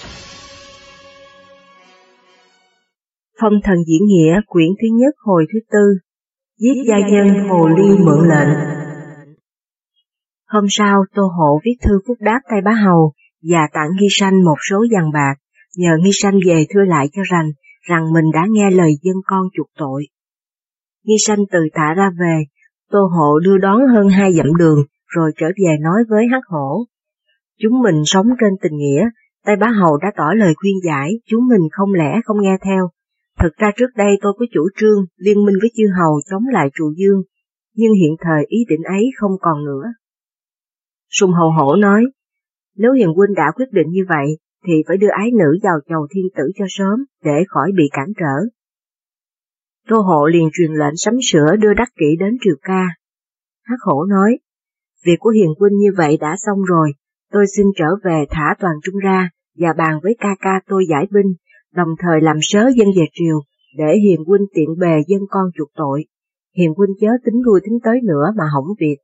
Phong thần diễn nghĩa quyển thứ nhất hồi thứ tư. Giết gia nhân hồ ly mượn lệnh. Hôm sau Tô Hộ viết thư phúc đáp Tây Bá Hầu và tặng Nghi Sanh một số vàng bạc, nhờ Nghi Sanh về thưa lại cho rằng mình đã nghe lời dân con chuộc tội. Nghi Sanh từ Tạ ra về, Tô Hộ đưa đón hơn 2 dặm đường, rồi trở về nói với Hắc Hổ: chúng mình sống trên tình nghĩa, Tây Bá Hầu đã tỏ lời khuyên giải, chúng mình không lẽ không nghe theo. Thực ra trước đây tôi có chủ trương liên minh với chư hầu chống lại Trụ Dương, nhưng hiện thời ý định ấy không còn nữa. Sùng Hầu Hổ nói: nếu hiền huynh đã quyết định như vậy, thì phải đưa ái nữ vào chầu thiên tử cho sớm, để khỏi bị cản trở. Tô Hộ liền truyền lệnh sắm sửa đưa Đắc Kỷ đến triều ca. Hắc Hổ nói: việc của hiền huynh như vậy đã xong rồi, tôi xin trở về thả Toàn Trung ra và bàn với ca ca tôi giải binh, đồng thời làm sớ dân về triều, để hiền huynh tiện bề dân con chuộc tội. Hiền huynh chớ tính lui tính tới nữa mà hỏng việc.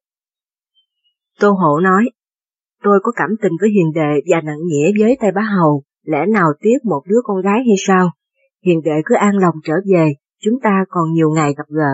Tô Hộ nói: tôi có cảm tình với hiền đệ và nặng nghĩa với Tây Bá Hầu, lẽ nào tiếc một đứa con gái hay sao? Hiền đệ cứ an lòng trở về, chúng ta còn nhiều ngày gặp gỡ.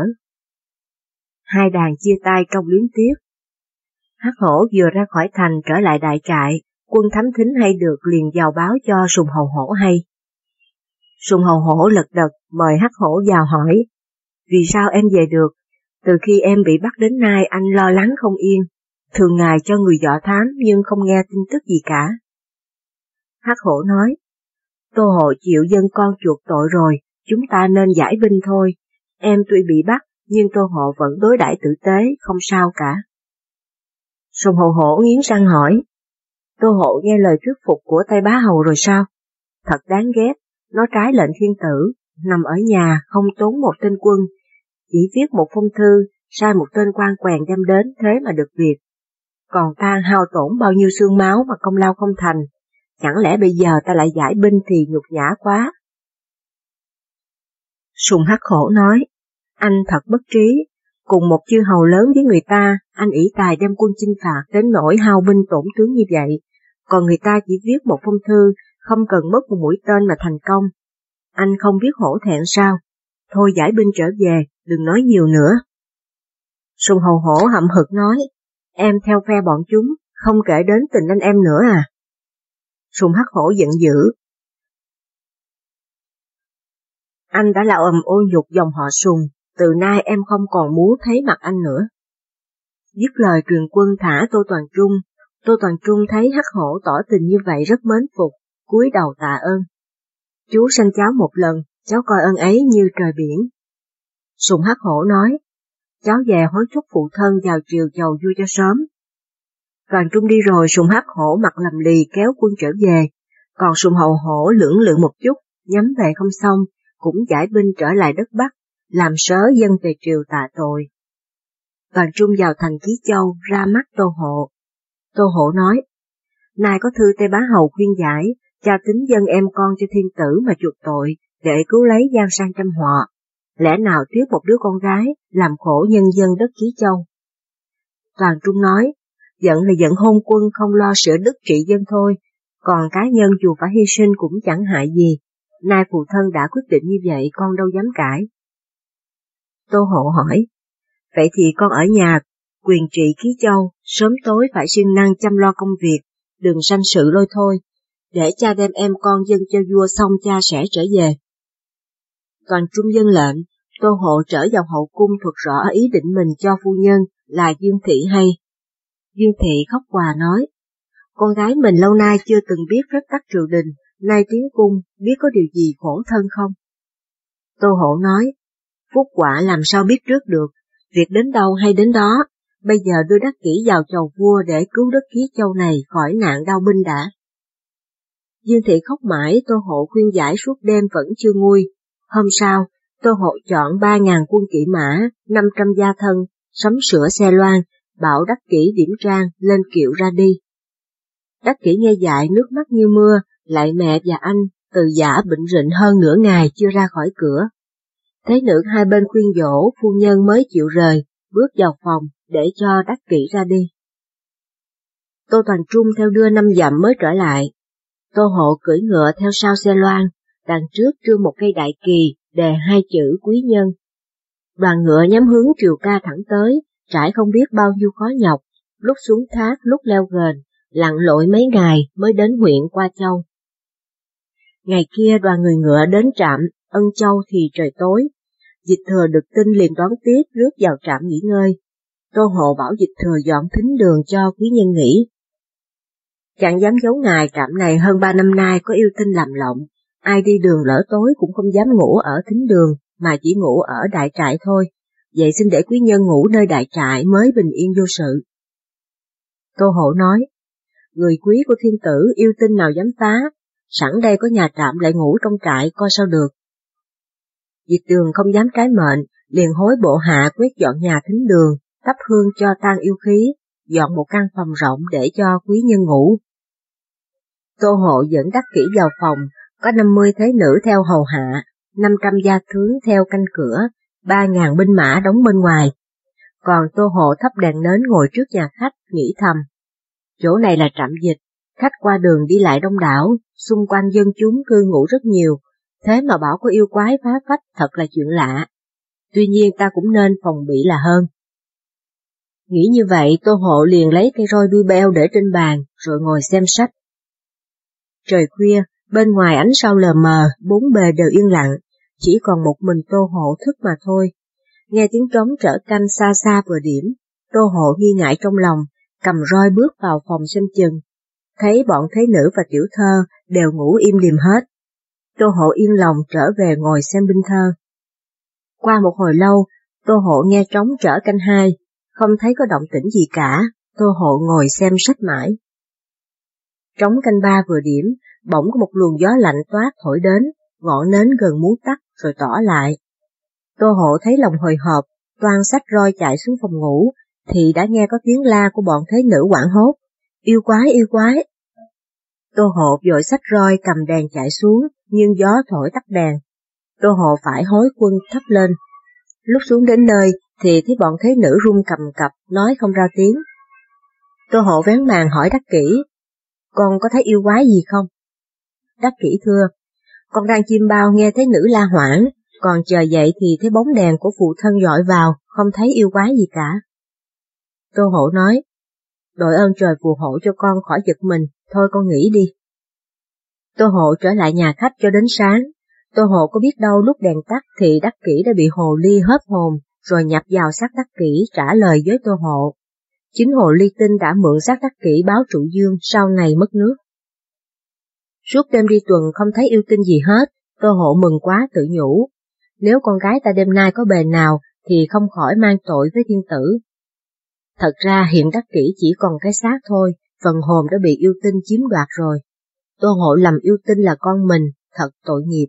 Hai đàn chia tay trong luyến tiếc. Hắc Hổ vừa ra khỏi thành trở lại đại trại, quân thám thính hay được liền vào báo cho Sùng Hầu Hổ hay. Sùng Hầu Hổ lật đật mời Hắc Hổ vào hỏi: vì sao em về được? Từ khi em bị bắt đến nay anh lo lắng không yên, thường ngày cho người dọ thám nhưng không nghe tin tức gì cả. Hắc Hổ nói: Tô Hộ chịu dân con chuộc tội rồi, chúng ta nên giải binh thôi. Em tuy bị bắt, nhưng Tô Hộ vẫn đối đãi tử tế, không sao cả. Sùng Hầu Hổ nghiến răng hỏi: Tô Hộ nghe lời thuyết phục của Tây Bá Hầu rồi sao? Thật đáng ghét, nó trái lệnh thiên tử, nằm ở nhà không tốn một tên quân, chỉ viết một phong thư, sai một tên quan quèn đem đến thế mà được việc. Còn ta hao tổn bao nhiêu xương máu mà công lao không thành, chẳng lẽ bây giờ ta lại giải binh thì nhục nhã quá. Sùng Hắc Hổ nói: anh thật bất trí, cùng một chư hầu lớn với người ta, anh ỷ tài đem quân chinh phạt đến nỗi hao binh tổn tướng như vậy, còn người ta chỉ viết một phong thư, không cần mất một mũi tên mà thành công. Anh không biết hổ thẹn sao? Thôi giải binh trở về, đừng nói nhiều nữa. Sùng Hầu Hổ hậm hực nói: em theo phe bọn chúng, không kể đến tình anh em nữa à? Sùng Hắc Hổ giận dữ: anh đã làm ô nhục dòng họ Sùng, từ nay em không còn muốn thấy mặt anh nữa. Dứt lời truyền quân thả Tô Toàn Trung. Tô Toàn Trung thấy Hắc Hổ tỏ tình như vậy rất mến phục, cúi đầu tạ ơn. Chú sanh cháu một lần, cháu coi ơn ấy như trời biển. Sùng Hắc Hổ nói: cháu về hối thúc phụ thân vào triều chầu vua cho sớm. Toàn Trung đi rồi, Sùng Hắc Hổ mặt lầm lì kéo quân trở về, còn Sùng Hầu Hổ lưỡng lự một chút, nhắm về không xong, cũng giải binh trở lại đất Bắc, làm sớ dân về triều tạ tội. Toàn Trung vào thành Ký Châu ra mắt Tô Hộ. Tô Hộ nói: nay có thư Tây Bá Hầu khuyên giải, cha tính dân em con cho thiên tử mà chuộc tội, để cứu lấy giang sang trăm họa. Lẽ nào tiếc một đứa con gái, làm khổ nhân dân đất Ký Châu. Toàn Trung nói: giận là giận hôn quân không lo sửa đức trị dân thôi, còn cá nhân dù phải hy sinh cũng chẳng hại gì. Nay phụ thân đã quyết định như vậy, con đâu dám cãi. Tô Hộ hỏi: vậy thì con ở nhà, quyền trị Ký Châu, sớm tối phải siêng năng chăm lo công việc, đừng sanh sự lôi thôi, để cha đem em con dâng cho vua xong cha sẽ trở về. Toàn Trung dân lệnh. Tô Hộ trở vào hậu cung thuật rõ ý định mình cho phu nhân là Dương Thị hay. Dương Thị khóc òa nói: con gái mình lâu nay chưa từng biết phép tắc triều đình, nay tiến cung, biết có điều gì khổ thân không? Tô Hộ nói: phúc quả làm sao biết trước được, việc đến đâu hay đến đó, bây giờ đưa Đắc Kỷ vào chầu vua để cứu đất Ký Châu này khỏi nạn đau binh đã. Dương Thị khóc mãi, Tô Hộ khuyên giải suốt đêm vẫn chưa nguôi. Hôm sau, Tô Hộ chọn 3.000 quân kỵ mã, 500 gia thân, sắm sửa xe loan, bảo Đắc Kỷ điểm trang lên kiệu ra đi. Đắc Kỷ nghe dại nước mắt như mưa, lạy mẹ và anh, từ giả bệnh rịnh hơn nửa ngày chưa ra khỏi cửa. Thế nữ hai bên khuyên dỗ, phu nhân mới chịu rời, bước vào phòng để cho Đắc Kỷ ra đi. Tô Toàn Trung theo đưa 5 dặm mới trở lại. Tô Hộ cưỡi ngựa theo sau xe loan, đằng trước trương một cây đại kỳ đề hai chữ quý nhân. Đoàn ngựa nhắm hướng Triều Ca thẳng tới, trải không biết bao nhiêu khó nhọc, lúc xuống thác lúc leo ghềnh, lặn lội mấy ngày mới đến huyện Qua Châu. Ngày kia đoàn người ngựa đến trạm Ân Châu thì trời tối. Dịch Thừa được tin liền đón tiếp rước vào trạm nghỉ ngơi. Tô Hộ bảo Dịch Thừa dọn thính đường cho quý nhân nghỉ. Chẳng dám giấu ngài, trạm này hơn 3 năm nay có yêu tinh làm lộng, ai đi đường lỡ tối cũng không dám ngủ ở thính đường, mà chỉ ngủ ở đại trại thôi, vậy xin để quý nhân ngủ nơi đại trại mới bình yên vô sự. Tô Hộ nói, người quý của thiên tử yêu tinh nào dám phá, sẵn đây có nhà trạm lại ngủ trong trại coi sao được. Dịch Đường không dám trái mệnh, liền hối bộ hạ quét dọn nhà thính đường, thắp hương cho tan yêu khí, dọn một căn phòng rộng để cho quý nhân ngủ. Tô Hộ dẫn Đắc Kỷ vào phòng, có 50 thế nữ theo hầu hạ, 500 gia tướng theo canh cửa, 3.000 binh mã đóng bên ngoài. Còn Tô Hộ thắp đèn nến ngồi trước nhà khách, nghĩ thầm. Chỗ này là trạm dịch, khách qua đường đi lại đông đảo, xung quanh dân chúng cư ngụ rất nhiều, thế mà bảo có yêu quái phá phách thật là chuyện lạ. Tuy nhiên ta cũng nên phòng bị là hơn. Nghĩ như vậy, Tô Hộ liền lấy cây roi đuôi beo để trên bàn, rồi ngồi xem sách. Trời khuya, bên ngoài ánh sao lờ mờ, bốn bề đều yên lặng, chỉ còn một mình Tô Hộ thức mà thôi. Nghe tiếng trống trở canh xa xa vừa điểm, Tô Hộ nghi ngại trong lòng, cầm roi bước vào phòng xem chừng. Thấy bọn thế nữ và tiểu thơ đều ngủ im lìm hết. Tô Hộ yên lòng trở về ngồi xem binh thơ. Qua một hồi lâu, Tô Hộ nghe trống trở canh 2, không thấy có động tĩnh gì cả, Tô Hộ ngồi xem sách mãi. Trống canh 3 vừa điểm, bỗng có một luồng gió lạnh toát thổi đến, ngọn nến gần muốn tắt rồi tỏ lại. Tô Hộ thấy lòng hồi hộp, toan xách roi chạy xuống phòng ngủ, thì đã nghe có tiếng la của bọn thế nữ hoảng hốt. Yêu quái, yêu quái! Tô Hộ vội xách roi cầm đèn chạy xuống, nhưng gió thổi tắt đèn. Tô Hộ phải hối quân thắp lên. Lúc xuống đến nơi thì thấy bọn thế nữ run cầm cập, nói không ra tiếng. Tô Hộ vén màn hỏi Đắc Kỷ, con có thấy yêu quái gì không? Đắc Kỷ thưa, con đang chim bao nghe thấy nữ la hoảng, còn chờ dậy thì thấy bóng đèn của phụ thân dọi vào, không thấy yêu quái gì cả. Tô Hộ nói, đội ơn trời phù hộ cho con khỏi giật mình, thôi con nghỉ đi. Tô Hộ trở lại nhà khách cho đến sáng. Tô Hộ có biết đâu lúc đèn tắt thì Đắc Kỷ đã bị hồ ly hớp hồn, rồi nhập vào xác Đắc Kỷ trả lời với Tô Hộ. Chính hồ ly tinh đã mượn xác Đắc Kỷ báo Trụ Dương sau này mất nước. Suốt đêm đi tuần không thấy yêu tinh gì hết, Tô Hộ mừng quá tự nhủ. Nếu con gái ta đêm nay có bề nào thì không khỏi mang tội với thiên tử. Thật ra hiện Đắc Kỷ chỉ còn cái xác thôi, phần hồn đã bị yêu tinh chiếm đoạt rồi. Tô Hộ lầm yêu tinh là con mình, thật tội nghiệp.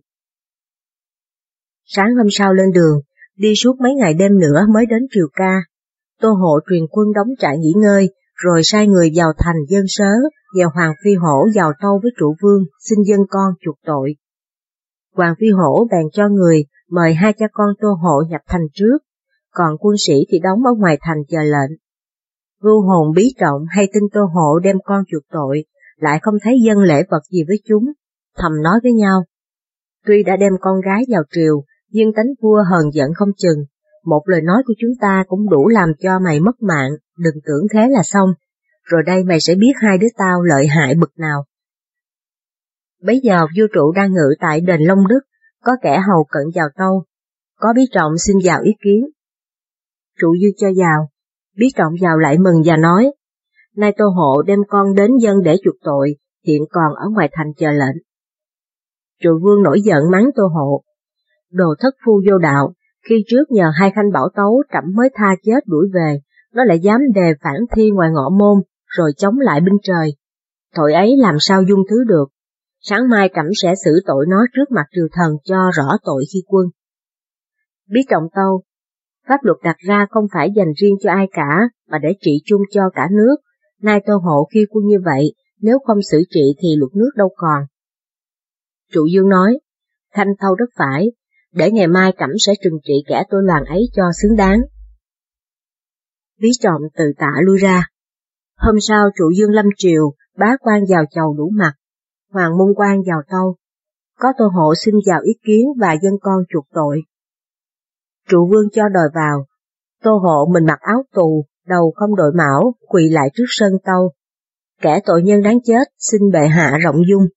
Sáng hôm sau lên đường, đi suốt mấy ngày đêm nữa mới đến Triều Ca. Tô Hộ truyền quân đóng trại nghỉ ngơi, rồi sai người vào thành dân sớ, nhờ Hoàng Phi Hổ vào tâu với Trụ Vương, xin dân con chuộc tội. Hoàng Phi Hổ bèn cho người mời hai cha con Tô Hộ nhập thành trước, còn quân sĩ thì đóng ở ngoài thành chờ lệnh. Vưu Hồn Bí Trọng hay tin Tô Hộ đem con chuộc tội, lại không thấy dâng lễ vật gì với chúng, thầm nói với nhau. Tuy đã đem con gái vào triều, nhưng tánh vua hờn giận không chừng, một lời nói của chúng ta cũng đủ làm cho mày mất mạng, đừng tưởng thế là xong, rồi đây mày sẽ biết hai đứa tao lợi hại bực nào. Bấy giờ vua Trụ đang ngự tại đền Long Đức, có kẻ hầu cận vào tâu, có Bí Trọng xin vào ý kiến. Trụ dư cho vào, Bí Trọng vào lại mừng và nói, nay Tô Hộ đem con đến dân để chuộc tội, hiện còn ở ngoài thành chờ lệnh. Trụ Vương nổi giận mắng Tô Hộ, đồ thất phu vô đạo, khi trước nhờ hai khanh bảo tấu trẫm mới tha chết đuổi về, nó lại dám đề phản thi ngoài ngọ môn, rồi chống lại binh trời. Tội ấy làm sao dung thứ được, sáng mai trẫm sẽ xử tội nó trước mặt triều thần cho rõ tội khi quân. Bí Trọng tâu, pháp luật đặt ra không phải dành riêng cho ai cả, mà để trị chung cho cả nước. Nay Tô Hộ khi quân như vậy, nếu không xử trị thì luật nước đâu còn. Trụ Dương nói, khanh thâu rất phải, để ngày mai trẫm sẽ trừng trị kẻ tôi loàn ấy cho xứng đáng. Bí Trọng từ tạ lui ra. Hôm sau Trụ Dương lâm triều, bá quan vào chầu đủ mặt. Hoàng Môn Quan vào tâu, có Tô Hộ xin vào ý kiến và dân con chuộc tội. Trụ vương cho đòi vào, Tô Hộ mình mặc áo tù, đầu không đội mão, quỳ lại trước sân tâu. Kẻ tội nhân đáng chết, xin bệ hạ rộng dung.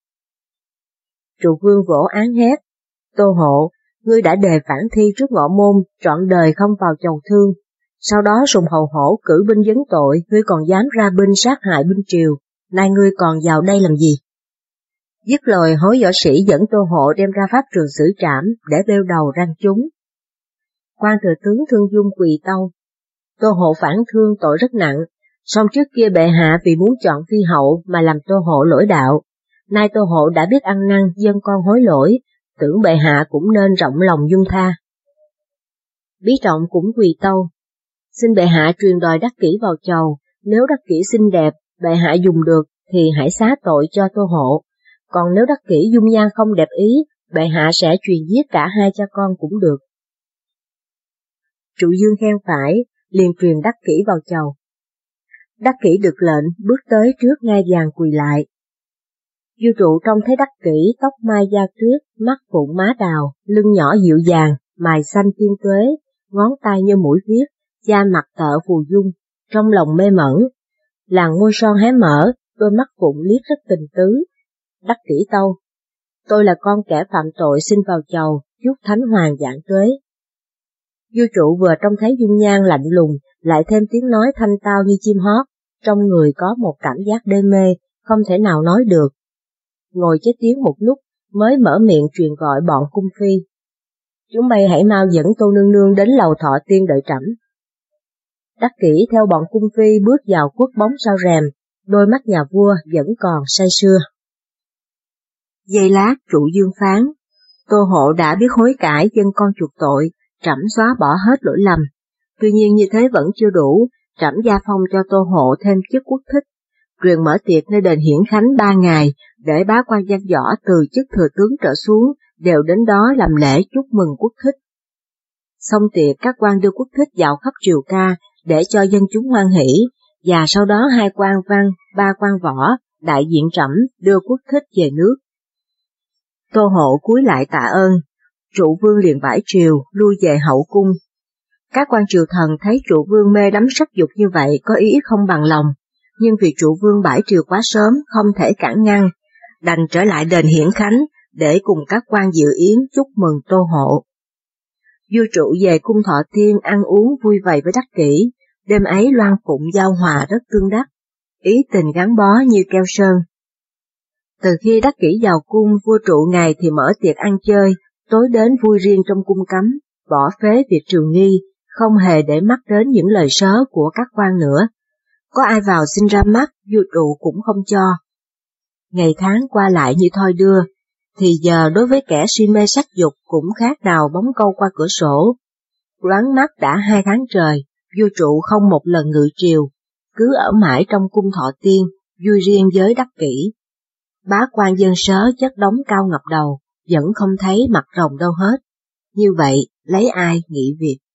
Trụ vương vỗ án hét, Tô Hộ, ngươi đã đề phản thi trước ngọ môn, trọn đời không vào chầu thương. Sau đó Sùng Hầu Hổ cử binh vấn tội, ngươi còn dám ra binh sát hại binh triều, nay ngươi còn vào đây làm gì? Dứt lời hối võ sĩ dẫn Tô Hộ đem ra pháp trường xử trảm để bêu đầu răng chúng. Quan thừa tướng Thương Dung quỳ tâu. Tô Hộ phản thương tội rất nặng, song trước kia bệ hạ vì muốn chọn phi hậu mà làm Tô Hộ lỗi đạo. Nay Tô Hộ đã biết ăn năn dân con hối lỗi, tưởng bệ hạ cũng nên rộng lòng dung tha. Bí Trọng cũng quỳ tâu. Xin bệ hạ truyền đòi Đắc Kỷ vào chầu, nếu Đắc Kỷ xinh đẹp, bệ hạ dùng được thì hãy xá tội cho Tô Hộ. Còn nếu Đắc Kỷ dung nhan không đẹp ý, bệ hạ sẽ truyền giết cả hai cha con cũng được. Trụ Dương khen phải, liền truyền Đắc Kỷ vào chầu. Đắc Kỷ được lệnh, bước tới trước ngai vàng quỳ lại. Vua Trụ trông thấy Đắc Kỷ tóc mai da tuyết, mắt phụng má đào, lưng nhỏ dịu dàng, mày xanh tiên tuế, ngón tay như mũi viết, da mặt tợ phù dung, trong lòng mê mẩn. Làn môi son hé mở, đôi mắt phụng liếc rất tình tứ. Đắc Kỷ tâu, tôi là con kẻ phạm tội xin vào chầu, chúc thánh hoàng vạn tuế. Vua Trụ vừa trông thấy dung nhan lạnh lùng, lại thêm tiếng nói thanh tao như chim hót, trong người có một cảm giác đê mê, không thể nào nói được. Ngồi chết tiếng một lúc, mới mở miệng truyền gọi bọn cung phi. Chúng bay hãy mau dẫn Tô Nương Nương đến lầu Thọ Tiên đợi trẫm. Đắc Kỷ theo bọn cung phi bước vào khuất bóng sau rèm, đôi mắt nhà vua vẫn còn say sưa. Giây lát Trụ Dương phán, Tô Hộ đã biết hối cải dân con chuộc tội, trẫm xóa bỏ hết lỗi lầm. Tuy nhiên như thế vẫn chưa đủ, trẫm gia phong cho Tô Hộ thêm chức quốc thích, truyền mở tiệc nơi đền Hiển Khánh 3 ngày, để bá quan văn võ từ chức thừa tướng trở xuống đều đến đó làm lễ chúc mừng quốc thích. Xong tiệc các quan đưa quốc thích dạo khắp triều ca để cho dân chúng hoan hỷ, và sau đó 2 quan văn, 3 quan võ, đại diện trẫm đưa quốc thích về nước. Tô Hộ cúi lại tạ ơn, Trụ vương liền bãi triều, lui về hậu cung. Các quan triều thần thấy Trụ vương mê đắm sắc dục như vậy có ý không bằng lòng, nhưng vì Trụ vương bãi triều quá sớm không thể cản ngăn, đành trở lại đền Hiển Khánh để cùng các quan dự yến chúc mừng Tô Hộ. Vua Trụ về cung Thọ Tiên ăn uống vui vầy với Đắc Kỷ, đêm ấy loan phụng giao hòa rất tương đắc, ý tình gắn bó như keo sơn. Từ khi Đắc Kỷ vào cung, vua Trụ ngày thì mở tiệc ăn chơi, tối đến vui riêng trong cung cấm, bỏ phế việc triều nghi, không hề để mắt đến những lời sớ của các quan nữa. Có ai vào xin ra mắt, vua Trụ cũng không cho. Ngày tháng qua lại như thoi đưa, thì giờ đối với kẻ si mê sắc dục cũng khác nào bóng câu qua cửa sổ. Loáng mắt đã 2 tháng trời, vua Trụ không một lần ngự triều, cứ ở mãi trong cung Thọ Tiên, vui riêng với Đắc Kỷ. Bá quan dân sớ chất đống cao ngập đầu, vẫn không thấy mặt rồng đâu hết. Như vậy, lấy ai nghĩ việc?